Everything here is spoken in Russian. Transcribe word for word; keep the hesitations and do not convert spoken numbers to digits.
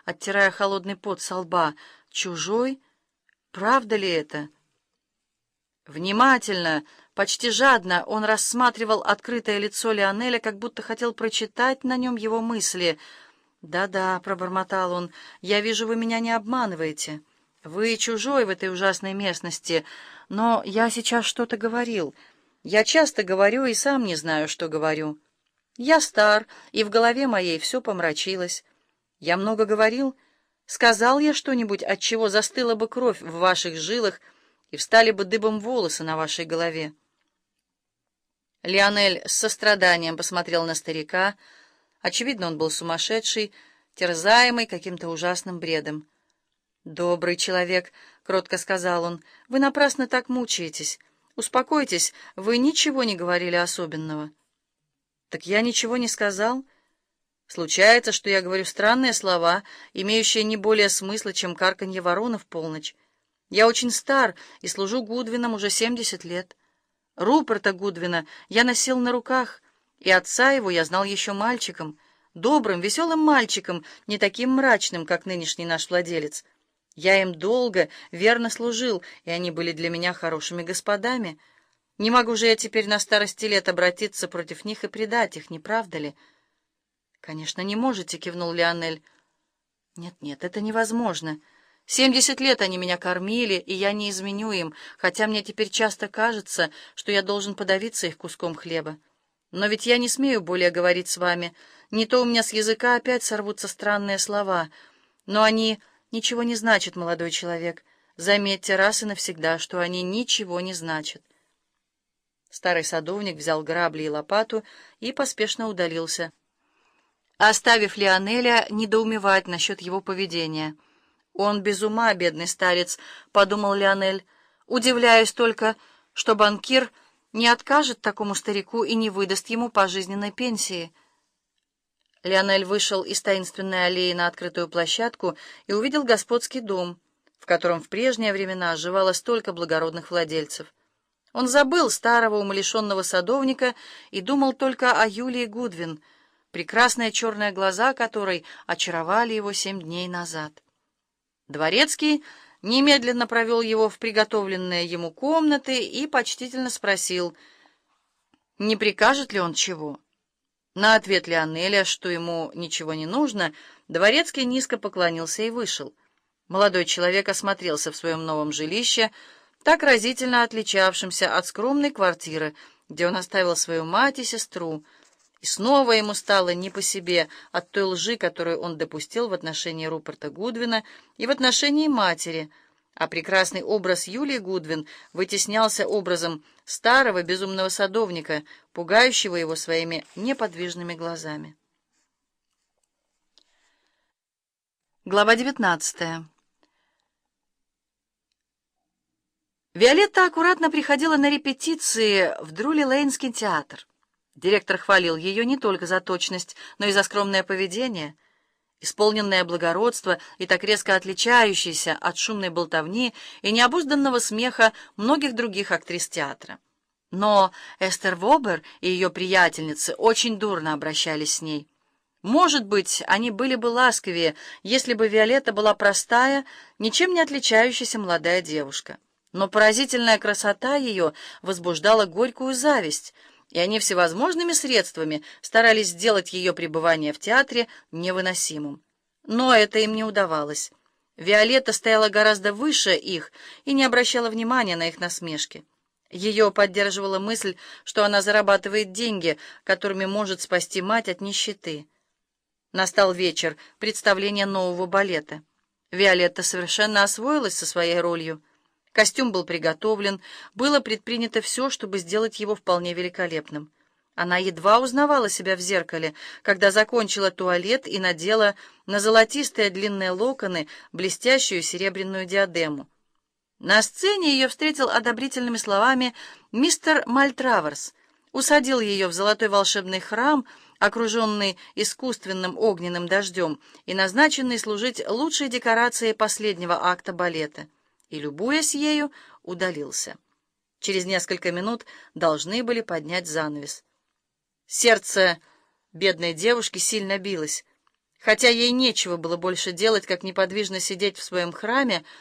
оттирая холодный пот со лба. «Чужой? Правда ли это?» Внимательно, почти жадно он рассматривал открытое лицо Лионеля, как будто хотел прочитать на нем его мысли. «Да-да», — пробормотал он, — «я вижу, вы меня не обманываете. Вы чужой в этой ужасной местности, но я сейчас что-то говорил. Я часто говорю и сам не знаю, что говорю. Я стар, и в голове моей все помрачилось. Я много говорил. Сказал я что-нибудь, от чего застыла бы кровь в ваших жилах, и встали бы дыбом волосы на вашей голове?» Лионель с состраданием посмотрел на старика. Очевидно, он был сумасшедший, терзаемый каким-то ужасным бредом. «Добрый человек», — кротко сказал он, — «вы напрасно так мучаетесь. Успокойтесь, вы ничего не говорили особенного». «Так я ничего не сказал. Случается, что я говорю странные слова, имеющие не более смысла, чем карканье вороны в полночь. Я очень стар и служу Гудвинам уже семьдесят лет. Руперта Гудвина я носил на руках, и отца его я знал еще мальчиком, добрым, веселым мальчиком, не таким мрачным, как нынешний наш владелец. Я им долго, верно служил, и они были для меня хорошими господами. Не могу же я теперь на старости лет обратиться против них и предать их, не правда ли?» «Конечно, не можете», — кивнул Лионель. «Нет-нет, это невозможно. Семьдесят лет они меня кормили, и я не изменю им, хотя мне теперь часто кажется, что я должен подавиться их куском хлеба. Но ведь я не смею более говорить с вами. Не то у меня с языка опять сорвутся странные слова. Но они ничего не значат, молодой человек. Заметьте раз и навсегда, что они ничего не значат». Старый садовник взял грабли и лопату и поспешно удалился, оставив Лионеля недоумевать насчет его поведения. «Он без ума, бедный старец», — подумал Лионель, удивляясь только, что банкир не откажет такому старику и не выдаст ему пожизненной пенсии. Лионель вышел из таинственной аллеи на открытую площадку и увидел господский дом, в котором в прежние времена оживало столько благородных владельцев. Он забыл старого умалишенного садовника и думал только о Юлии Гудвин, прекрасные черные глаза которой очаровали его семь дней назад. Дворецкий немедленно провел его в приготовленные ему комнаты и почтительно спросил, не прикажет ли он чего. На ответ Лионеля, что ему ничего не нужно, Дворецкий низко поклонился и вышел. Молодой человек осмотрелся в своем новом жилище, так разительно отличавшемся от скромной квартиры, где он оставил свою мать и сестру, и снова ему стало не по себе от той лжи, которую он допустил в отношении Руперта Гудвина и в отношении матери, а прекрасный образ Юлии Гудвин вытеснялся образом старого безумного садовника, пугающего его своими неподвижными глазами. Глава девятнадцатая. Виолетта аккуратно приходила на репетиции в Друри-Лейнский театр. Директор хвалил ее не только за точность, но и за скромное поведение, исполненное благородство и так резко отличающееся от шумной болтовни и необузданного смеха многих других актрис театра. Но Эстер Вобер и ее приятельницы очень дурно обращались с ней. Может быть, они были бы ласковее, если бы Виолетта была простая, ничем не отличающаяся молодая девушка. Но поразительная красота ее возбуждала горькую зависть, и они всевозможными средствами старались сделать ее пребывание в театре невыносимым. Но это им не удавалось. Виолетта стояла гораздо выше их и не обращала внимания на их насмешки. Ее поддерживала мысль, что она зарабатывает деньги, которыми может спасти мать от нищеты. Настал вечер представления нового балета. Виолетта совершенно освоилась со своей ролью. Костюм был приготовлен, было предпринято все, чтобы сделать его вполне великолепным. Она едва узнавала себя в зеркале, когда закончила туалет и надела на золотистые длинные локоны блестящую серебряную диадему. На сцене ее встретил одобрительными словами мистер Мальтраверс, усадил ее в золотой волшебный храм, окруженный искусственным огненным дождем и назначенный служить лучшей декорацией последнего акта балета, и, любуясь ею, удалился. Через несколько минут должны были поднять занавес. Сердце бедной девушки сильно билось. Хотя ей нечего было больше делать, как неподвижно сидеть в своем храме,